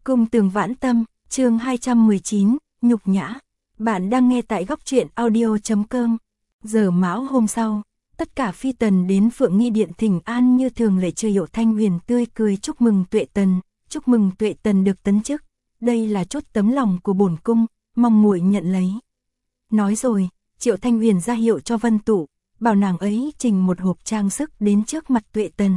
Cung Tường Vãn Tâm, chương 219, nhục nhã. Bạn đang nghe tại góc truyện audio.com. Giờ mão hôm sau, tất cả phi tần đến Phượng Nghi Điện thỉnh an như thường lệ. Chưa Hiểu Thanh Huyền tươi cười chúc mừng Tuệ Tần, chúc mừng Tuệ Tần được tấn chức. Đây là chốt tấm lòng của bổn cung, mong muội nhận lấy. Nói rồi, Triệu Thanh Huyền ra hiệu cho Vân Tụ, bảo nàng ấy trình một hộp trang sức đến trước mặt Tuệ Tần.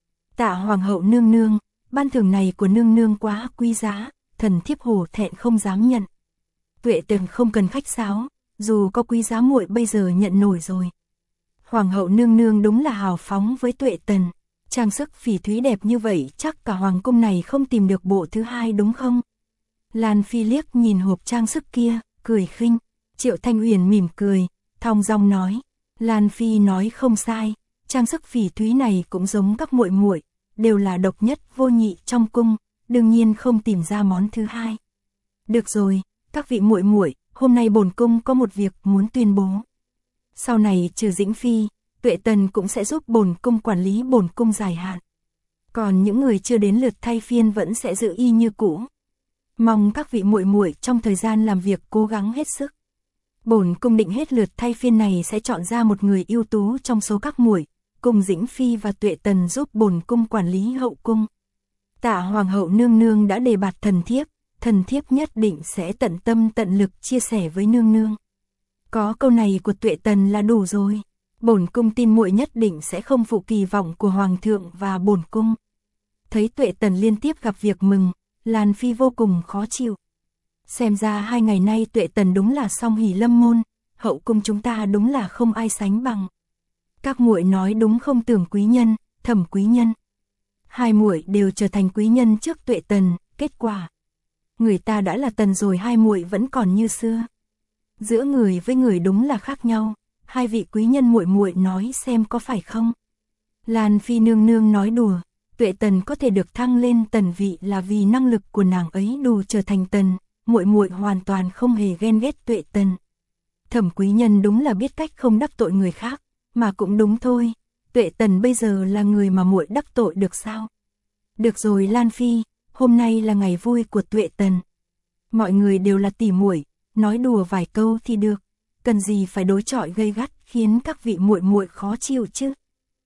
Tạ Hoàng hậu nương nương, ban thưởng này của nương nương quá quý giá, thần thiếp hổ thẹn không dám nhận. Tuệ Tần không cần khách sáo, dù có quý giá muội bây giờ nhận nổi rồi. Hoàng hậu nương nương đúng là hào phóng với Tuệ Tần, trang sức phỉ thúy đẹp như vậy chắc cả hoàng cung này không tìm được bộ thứ hai đúng không? Lan Phi liếc nhìn hộp trang sức kia, cười khinh. Triệu Thanh Huyền mỉm cười, thong dong nói, Lan Phi nói không sai, trang sức phỉ thúy này cũng giống các muội muội, đều là độc nhất vô nhị trong cung, đương nhiên không tìm ra món thứ hai. Được rồi, các vị muội muội, hôm nay bổn cung có một việc muốn tuyên bố. Sau này trừ Dĩnh Phi, Tuệ Tần cũng sẽ giúp bổn cung quản lý bổn cung dài hạn. Còn những người chưa đến lượt thay phiên vẫn sẽ giữ y như cũ. Mong các vị muội muội trong thời gian làm việc cố gắng hết sức. Bổn cung định hết lượt thay phiên này sẽ chọn ra một người ưu tú trong số các muội, cùng Dĩnh Phi và Tuệ Tần giúp bổn cung quản lý hậu cung. Tạ Hoàng hậu nương nương đã đề bạt thần thiếp nhất định sẽ tận tâm tận lực chia sẻ với nương nương. Có câu này của Tuệ Tần là đủ rồi. Bổn cung tin muội nhất định sẽ không phụ kỳ vọng của hoàng thượng và bổn cung. Thấy Tuệ Tần liên tiếp gặp việc mừng, Lan Phi vô cùng khó chịu. Xem ra 2 ngày nay Tuệ Tần đúng là song hỷ lâm môn, hậu cung chúng ta đúng là không ai sánh bằng. Các muội nói đúng không Tưởng quý nhân, Thẩm quý nhân? Hai muội đều trở thành quý nhân trước Tuệ Tần, kết quả người ta đã là tần rồi hai muội vẫn còn như xưa. Giữa người với người đúng là khác nhau, hai vị quý nhân muội muội nói xem có phải không? Lan Phi nương nương nói đùa, Tuệ Tần có thể được thăng lên tần vị là vì năng lực của nàng ấy đủ trở thành tần, muội muội hoàn toàn không hề ghen ghét Tuệ Tần. Thẩm quý nhân đúng là biết cách không đắc tội người khác, mà cũng đúng thôi, Tuệ Tần bây giờ là người mà muội đắc tội được sao? Được rồi Lan Phi, hôm nay là ngày vui của Tuệ Tần. Mọi người đều là tỉ muội, nói đùa vài câu thì được, cần gì phải đối chọi gay gắt khiến các vị muội muội khó chịu chứ?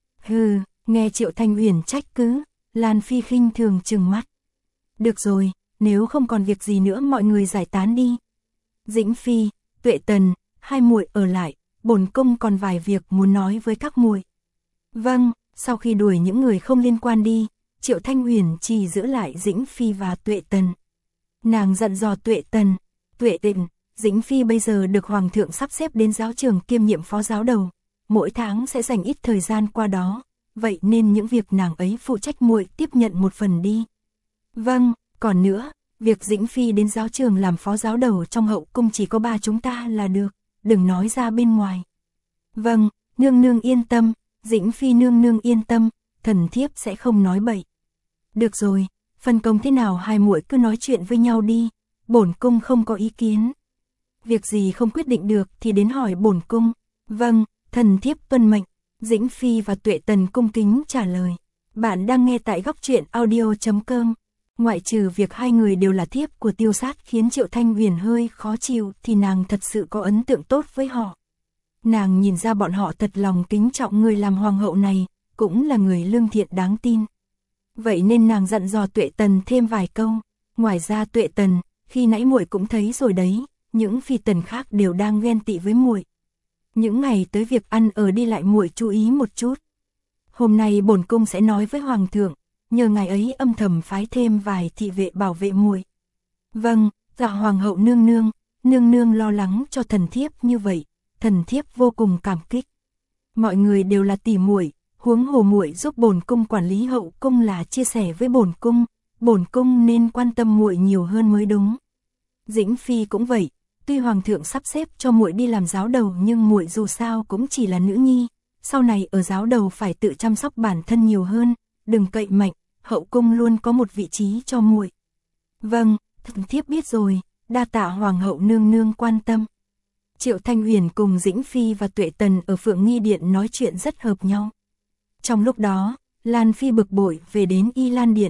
Hừ, nghe Triệu Thanh Huyền trách cứ, Lan Phi khinh thường trừng mắt. Được rồi, nếu không còn việc gì nữa mọi người giải tán đi. Dĩnh Phi, Tuệ Tần, hai muội ở lại, bổn cung còn vài việc muốn nói với các muội. Vâng, sau khi đuổi những người không liên quan đi, Triệu Thanh Huyền chỉ giữ lại Dĩnh Phi và Tuệ Tần. Nàng dặn dò Tuệ Tần, Tuệ Tần, Dĩnh Phi bây giờ được Hoàng thượng sắp xếp đến giáo trường kiêm nhiệm phó giáo đầu, mỗi tháng sẽ dành ít thời gian qua đó, vậy nên những việc nàng ấy phụ trách muội tiếp nhận một phần đi. Vâng, còn nữa, việc Dĩnh Phi đến giáo trường làm phó giáo đầu trong hậu cung chỉ có 3 chúng ta là được, đừng nói ra bên ngoài. Vâng, nương nương yên tâm, Dĩnh Phi nương nương yên tâm, thần thiếp sẽ không nói bậy. Được rồi, phân công thế nào hai muội cứ nói chuyện với nhau đi, bổn cung không có ý kiến. Việc gì không quyết định được thì đến hỏi bổn cung. Vâng, thần thiếp tuân mệnh. Dĩnh Phi và Tuệ Tần cung kính trả lời. Bạn đang nghe tại góc truyện audio.com. Ngoại trừ việc hai người đều là thiếp của Tiêu Sát khiến Triệu Thanh Huyền hơi khó chịu thì nàng thật sự có ấn tượng tốt với họ. Nàng nhìn ra bọn họ thật lòng kính trọng người làm hoàng hậu này, cũng là người lương thiện đáng tin. Vậy nên nàng dặn dò Tuệ Tần thêm vài câu. Ngoài ra Tuệ Tần, khi nãy muội cũng thấy rồi đấy, những phi tần khác đều đang ghen tị với muội. Những ngày tới việc ăn ở đi lại muội chú ý một chút. Hôm nay bổn cung sẽ nói với hoàng thượng, nhờ ngài ấy âm thầm phái thêm vài thị vệ bảo vệ muội. Vâng, dạ hoàng hậu nương nương lo lắng cho thần thiếp như vậy, thần thiếp vô cùng cảm kích. Mọi người đều là tỉ muội, huống hồ muội giúp bổn cung quản lý hậu cung là chia sẻ với bổn cung nên quan tâm muội nhiều hơn mới đúng. Dĩnh Phi cũng vậy, tuy hoàng thượng sắp xếp cho muội đi làm giáo đầu nhưng muội dù sao cũng chỉ là nữ nhi, sau này ở giáo đầu phải tự chăm sóc bản thân nhiều hơn, đừng cậy mạnh, hậu cung luôn có một vị trí cho muội. Vâng, thần thiếp biết rồi, đa tạ hoàng hậu nương nương quan tâm. Triệu Thanh Huyền cùng Dĩnh Phi và Tuệ Tần ở Phượng Nghi Điện nói chuyện rất hợp nhau. Trong lúc đó, Lan Phi bực bội về đến Y Lan Điện,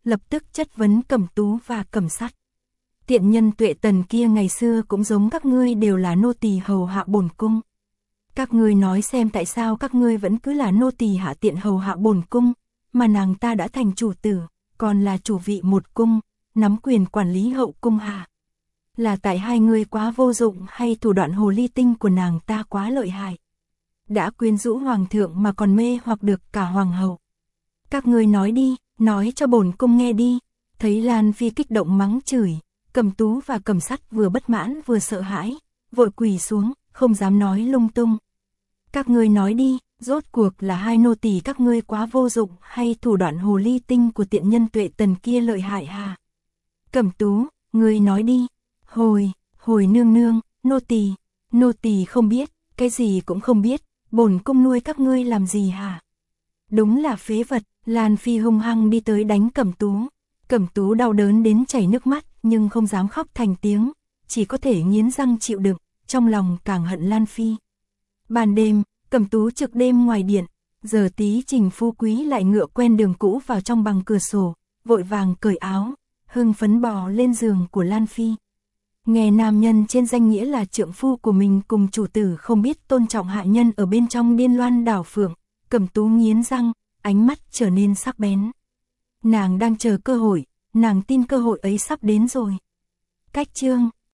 lập tức chất vấn Cẩm Tú và Cẩm Sắt. Tiện nhân Tuệ Tần kia ngày xưa cũng giống các ngươi đều là nô tỳ hầu hạ bổn cung. Các ngươi nói xem tại sao các ngươi vẫn cứ là nô tỳ hạ tiện hầu hạ bổn cung, mà nàng ta đã thành chủ tử, còn là chủ vị một cung, nắm quyền quản lý hậu cung hả? Là tại hai ngươi quá vô dụng hay thủ đoạn hồ ly tinh của nàng ta quá lợi hại? Đã quyến rũ hoàng thượng mà còn mê hoặc được cả hoàng hậu. Các ngươi nói đi, nói cho bổn cung nghe đi. Thấy Lan Phi kích động mắng chửi, Cẩm Tú và Cẩm Sắt vừa bất mãn vừa sợ hãi, vội quỳ xuống, không dám nói lung tung. Các ngươi nói đi, rốt cuộc là hai nô tỳ các ngươi quá vô dụng hay thủ đoạn hồ ly tinh của tiện nhân Tuệ Tần kia lợi hại hà? Cẩm Tú, ngươi nói đi. Hồi nương nương, nô tỳ không biết, cái gì cũng không biết, bổn cung nuôi các ngươi làm gì hả? Đúng là phế vật. Lan Phi hung hăng đi tới đánh Cẩm Tú. Cẩm Tú đau đớn đến chảy nước mắt nhưng không dám khóc thành tiếng, chỉ có thể nghiến răng chịu đựng, trong lòng càng hận Lan Phi. Ban đêm, Cẩm Tú trực đêm ngoài điện, giờ tí Trình Phú Quý lại ngựa quen đường cũ vào trong bằng cửa sổ, vội vàng cởi áo, hưng phấn bò lên giường của Lan Phi. Nghe nam nhân trên danh nghĩa là trượng phu của mình cùng chủ tử không biết tôn trọng hạ nhân ở bên trong điên loan đảo phượng, Cẩm Tú nghiến răng, ánh mắt trở nên sắc bén. Nàng đang chờ cơ hội, nàng tin cơ hội ấy sắp đến rồi. Cách chương